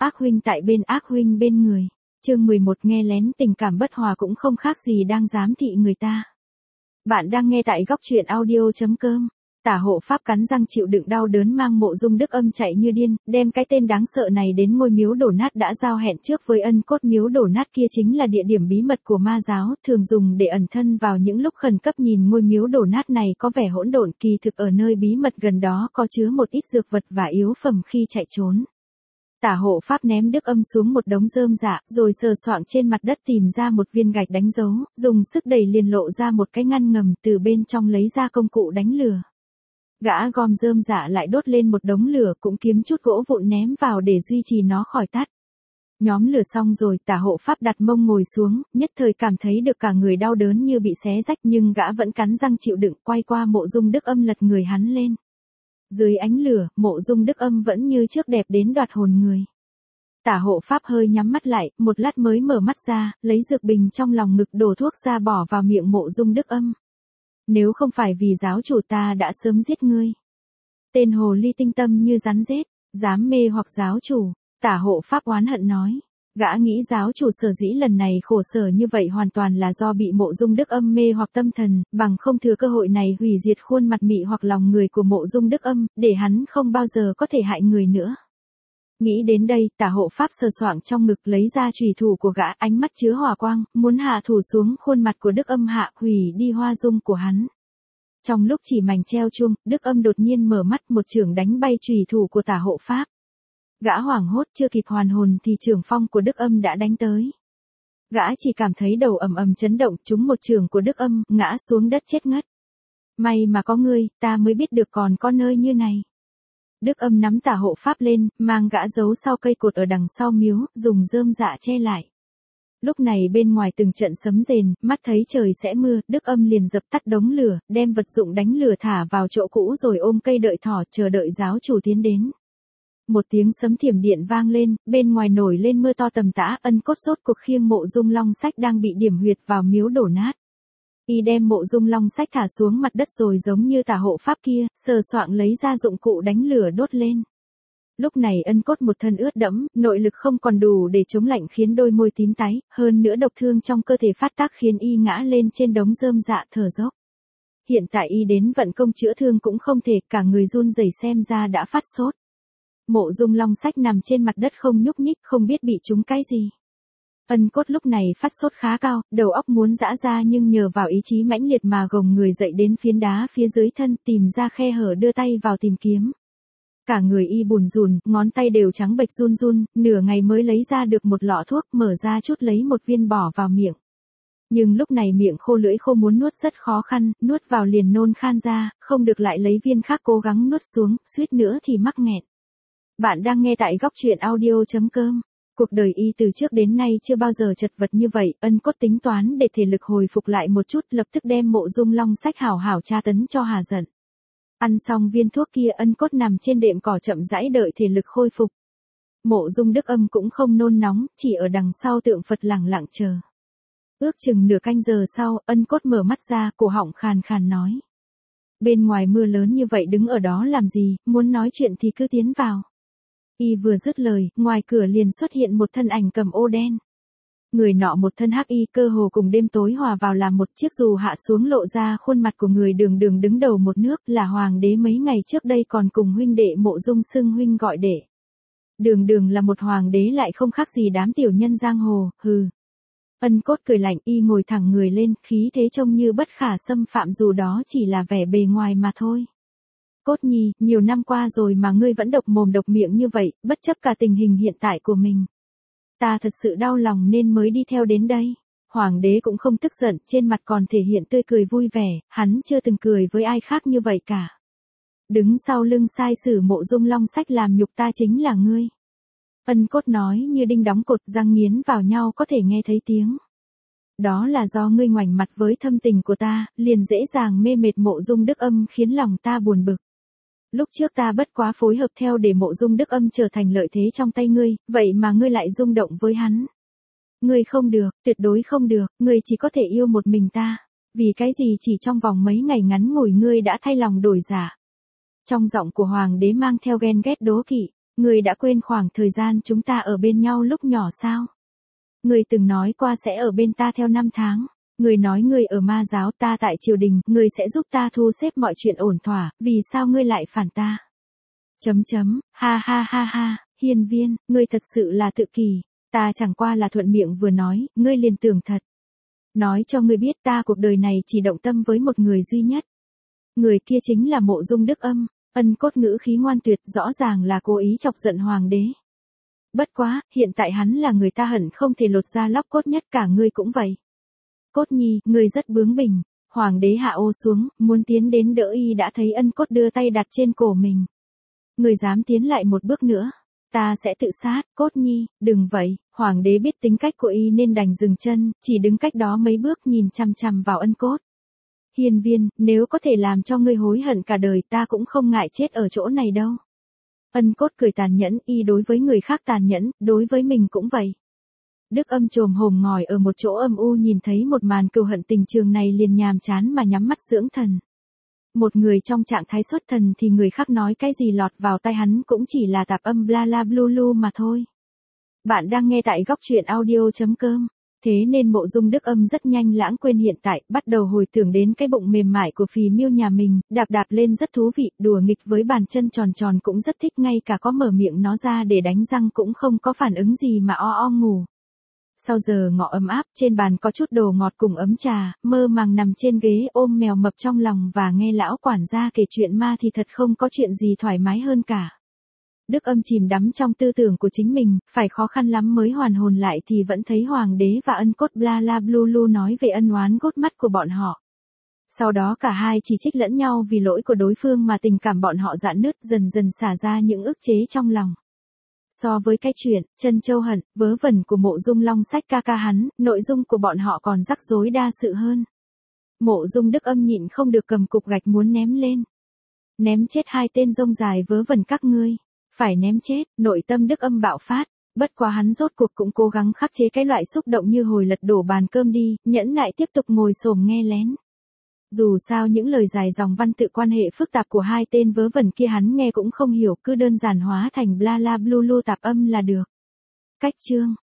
ác huynh tại bên ác huynh bên người. Chương 11 nghe lén tình cảm bất hòa cũng không khác gì đang giám thị người ta. Bạn đang nghe tại góc truyện audio.com. Tả hộ pháp cắn răng chịu đựng đau đớn mang Mộ Dung Đức Âm chạy như điên, đem cái tên đáng sợ này đến ngôi miếu đổ nát đã giao hẹn trước với Ân Cốt. Miếu đổ nát kia chính là địa điểm bí mật của ma giáo, thường dùng để ẩn thân vào những lúc khẩn cấp. Nhìn ngôi miếu đổ nát này có vẻ hỗn độn, kỳ thực ở nơi bí mật gần đó có chứa một ít dược vật và yếu phẩm khi chạy trốn. Tả hộ pháp ném Đức Âm xuống một đống rơm rạ, rồi sờ soạng trên mặt đất tìm ra một viên gạch đánh dấu, dùng sức đẩy liền lộ ra một cái ngăn ngầm, từ bên trong lấy ra công cụ đánh lửa. Gã gom rơm rạ lại đốt lên một đống lửa, cũng kiếm chút gỗ vụn ném vào để duy trì nó khỏi tắt. Nhóm lửa xong rồi, tả hộ pháp đặt mông ngồi xuống, nhất thời cảm thấy được cả người đau đớn như bị xé rách, nhưng gã vẫn cắn răng chịu đựng, quay qua Mộ Dung Đức Âm lật người hắn lên. Dưới ánh lửa, Mộ Dung Đức Âm vẫn như trước đẹp đến đoạt hồn người. Tả hộ pháp hơi nhắm mắt lại, một lát mới mở mắt ra, lấy dược bình trong lòng ngực đổ thuốc ra bỏ vào miệng Mộ Dung Đức Âm. Nếu không phải vì giáo chủ ta đã sớm giết ngươi. Tên hồ ly tinh tâm như rắn rết, dám mê hoặc giáo chủ, tả hộ pháp oán hận nói. Gã nghĩ giáo chủ sở dĩ lần này khổ sở như vậy hoàn toàn là do bị Mộ Dung Đức Âm mê hoặc tâm thần, bằng không thừa cơ hội này hủy diệt khuôn mặt mị hoặc lòng người của Mộ Dung Đức Âm, để hắn không bao giờ có thể hại người nữa. Nghĩ đến đây, tả hộ pháp sờ soạng trong ngực lấy ra chùy thủ của gã, ánh mắt chứa hỏa quang, muốn hạ thủ xuống khuôn mặt của Đức Âm, hạ hủy đi hoa dung của hắn. Trong lúc chỉ mảnh treo chuông, Đức Âm đột nhiên mở mắt, một chưởng đánh bay chùy thủ của tả hộ pháp. Gã hoảng hốt chưa kịp hoàn hồn thì chưởng phong của Đức Âm đã đánh tới. Gã chỉ cảm thấy đầu ầm ầm chấn động, trúng một chưởng của Đức Âm, ngã xuống đất chết ngất. May mà có ngươi, ta mới biết được còn có nơi như này. Đức Âm nắm tả hộ pháp lên, mang gã giấu sau cây cột ở đằng sau miếu, dùng rơm rạ che lại. Lúc này bên ngoài từng trận sấm rền, mắt thấy trời sẽ mưa, Đức Âm liền dập tắt đống lửa, đem vật dụng đánh lửa thả vào chỗ cũ rồi ôm cây đợi thỏ chờ đợi giáo chủ tiến đến. Một tiếng sấm thiểm điện vang lên, bên ngoài nổi lên mưa to tầm tã. Ân Cốt sốt cuộc khiêng Mộ Dung Long Sách đang bị điểm huyệt vào miếu đổ nát. Y đem Mộ Dung Long Sách thả xuống mặt đất rồi giống như tả hộ pháp kia, sờ soạng lấy ra dụng cụ đánh lửa đốt lên. Lúc này Ân Cốt một thân ướt đẫm, nội lực không còn đủ để chống lạnh khiến đôi môi tím tái, hơn nữa độc thương trong cơ thể phát tác khiến y ngã lên trên đống rơm rạ thở dốc. Hiện tại y đến vận công chữa thương cũng không thể, cả người run rẩy xem ra đã phát sốt. Mộ Dung Long Sách nằm trên mặt đất không nhúc nhích, không biết bị trúng cái gì. Ân Cốt lúc này phát sốt khá cao, đầu óc muốn giã ra nhưng nhờ vào ý chí mãnh liệt mà gồng người dậy đến phiến đá phía dưới thân, tìm ra khe hở đưa tay vào tìm kiếm. Cả người y bùn rùn, ngón tay đều trắng bệch run run, nửa ngày mới lấy ra được một lọ thuốc, mở ra chút lấy một viên bỏ vào miệng. Nhưng lúc này miệng khô lưỡi khô, muốn nuốt rất khó khăn, nuốt vào liền nôn khan ra, không được lại lấy viên khác cố gắng nuốt xuống, suýt nữa thì mắc nghẹn. Bạn đang nghe tại góc truyện audio.com. Cuộc đời y từ trước đến nay chưa bao giờ chật vật như vậy. Ân Cốt tính toán để thể lực hồi phục lại một chút, lập tức đem Mộ Dung Long Sách hảo hảo tra tấn cho hà giận. Ăn xong viên thuốc kia, Ân Cốt nằm trên đệm cỏ chậm rãi đợi thể lực khôi phục. Mộ Dung Đức Âm cũng không nôn nóng, chỉ ở đằng sau tượng Phật lẳng lặng chờ. Ước chừng nửa canh giờ sau, Ân Cốt mở mắt ra, cổ họng khàn khàn nói. Bên ngoài mưa lớn như vậy đứng ở đó làm gì, muốn nói chuyện thì cứ tiến vào. Y vừa dứt lời, ngoài cửa liền xuất hiện một thân ảnh cầm ô đen. Người nọ một thân hắc y, cơ hồ cùng đêm tối hòa vào làm một, chiếc dù hạ xuống lộ ra khuôn mặt của người đường đường đứng đầu một nước, là hoàng đế mấy ngày trước đây còn cùng huynh đệ Mộ Dung xưng huynh gọi đệ. Đường đường là một hoàng đế lại không khác gì đám tiểu nhân giang hồ, hừ. Ân Cốt cười lạnh, y ngồi thẳng người lên, khí thế trông như bất khả xâm phạm dù đó chỉ là vẻ bề ngoài mà thôi. Cốt Nhi, nhiều năm qua rồi mà ngươi vẫn độc mồm độc miệng như vậy, bất chấp cả tình hình hiện tại của mình. Ta thật sự đau lòng nên mới đi theo đến đây. Hoàng đế cũng không tức giận, trên mặt còn thể hiện tươi cười vui vẻ, hắn chưa từng cười với ai khác như vậy cả. Đứng sau lưng sai sử Mộ Dung Long Sách làm nhục ta chính là ngươi. Ân Cốt nói như đinh đóng cột, răng nghiến vào nhau có thể nghe thấy tiếng. Đó là do ngươi ngoảnh mặt với thâm tình của ta, liền dễ dàng mê mệt Mộ Dung Đức Âm khiến lòng ta buồn bực. Lúc trước ta bất quá phối hợp theo để Mộ Dung Đức Âm trở thành lợi thế trong tay ngươi, vậy mà ngươi lại rung động với hắn. Ngươi không được, tuyệt đối không được, ngươi chỉ có thể yêu một mình ta. Vì cái gì chỉ trong vòng mấy ngày ngắn ngủi ngươi đã thay lòng đổi dạ. Trong giọng của hoàng đế mang theo ghen ghét đố kỵ. Người đã quên khoảng thời gian chúng ta ở bên nhau lúc nhỏ sao? Người từng nói qua sẽ ở bên ta theo 5 tháng. Người nói người ở ma giáo, ta tại triều đình, người sẽ giúp ta thu xếp mọi chuyện ổn thỏa, vì sao ngươi lại phản ta? Ha ha ha ha, Hiên Viên, ngươi thật sự là tự kỷ, ta chẳng qua là thuận miệng vừa nói, ngươi liền tưởng thật. Nói cho ngươi biết ta cuộc đời này chỉ động tâm với một người duy nhất. Người kia chính là Mộ Dung Đức Âm. Ân Cốt ngữ khí ngoan tuyệt, rõ ràng là cố ý chọc giận hoàng đế. Bất quá, hiện tại hắn là người ta hận không thể lột ra lóc cốt nhất, cả ngươi cũng vậy. Cốt nhi, ngươi rất bướng bỉnh. Hoàng đế hạ ô xuống, muốn tiến đến đỡ y đã thấy Ân Cốt đưa tay đặt trên cổ mình. Ngươi dám tiến lại một bước nữa, ta sẽ tự sát. Cốt nhi, đừng vậy. Hoàng đế biết tính cách của y nên đành dừng chân, chỉ đứng cách đó mấy bước nhìn chằm chằm vào Ân Cốt. Hiên Viên, nếu có thể làm cho ngươi hối hận cả đời ta cũng không ngại chết ở chỗ này đâu. Ân Cốt cười tàn nhẫn, y đối với người khác tàn nhẫn, đối với mình cũng vậy. Đức Âm chồm hổm ngồi ở một chỗ âm u nhìn thấy một màn cừu hận tình trường này liền nhàm chán mà nhắm mắt dưỡng thần. Một người trong trạng thái xuất thần thì người khác nói cái gì lọt vào tai hắn cũng chỉ là tạp âm bla la blu lu mà thôi. Bạn đang nghe tại góc truyện audio.com. Thế nên Mộ Dung Đức Âm rất nhanh lãng quên hiện tại, bắt đầu hồi tưởng đến cái bụng mềm mại của Phì Miêu nhà mình, đạp đạp lên rất thú vị, đùa nghịch với bàn chân tròn tròn cũng rất thích, ngay cả có mở miệng nó ra để đánh răng cũng không có phản ứng gì mà o ngủ. Sau giờ ngọ ấm áp, trên bàn có chút đồ ngọt cùng ấm trà, mơ màng nằm trên ghế ôm mèo mập trong lòng và nghe lão quản gia kể chuyện ma thì thật không có chuyện gì thoải mái hơn cả. Đức Âm chìm đắm trong tư tưởng của chính mình, phải khó khăn lắm mới hoàn hồn lại thì vẫn thấy hoàng đế và Ân Cốt bla la blu lu nói về ân oán gút mắt của bọn họ. Sau đó cả hai chỉ trích lẫn nhau vì lỗi của đối phương mà tình cảm bọn họ rạn nứt, dần dần xả ra những ức chế trong lòng. So với cái chuyện Trân Châu hận, vớ vẩn của Mộ Dung Long Sách ca ca hắn, nội dung của bọn họ còn rắc rối đa sự hơn. Mộ Dung Đức Âm nhịn không được cầm cục gạch muốn ném lên. Ném chết hai tên rông dài vớ vẩn các ngươi. Phải ném chết, nội tâm Đức Âm bạo phát, bất quá hắn rốt cuộc cũng cố gắng khắc chế cái loại xúc động như hồi lật đổ bàn cơm đi, nhẫn nại tiếp tục ngồi xổm nghe lén. Dù sao những lời dài dòng văn tự quan hệ phức tạp của hai tên vớ vẩn kia hắn nghe cũng không hiểu, cứ đơn giản hóa thành bla la blu lu tạp âm là được. Cách chương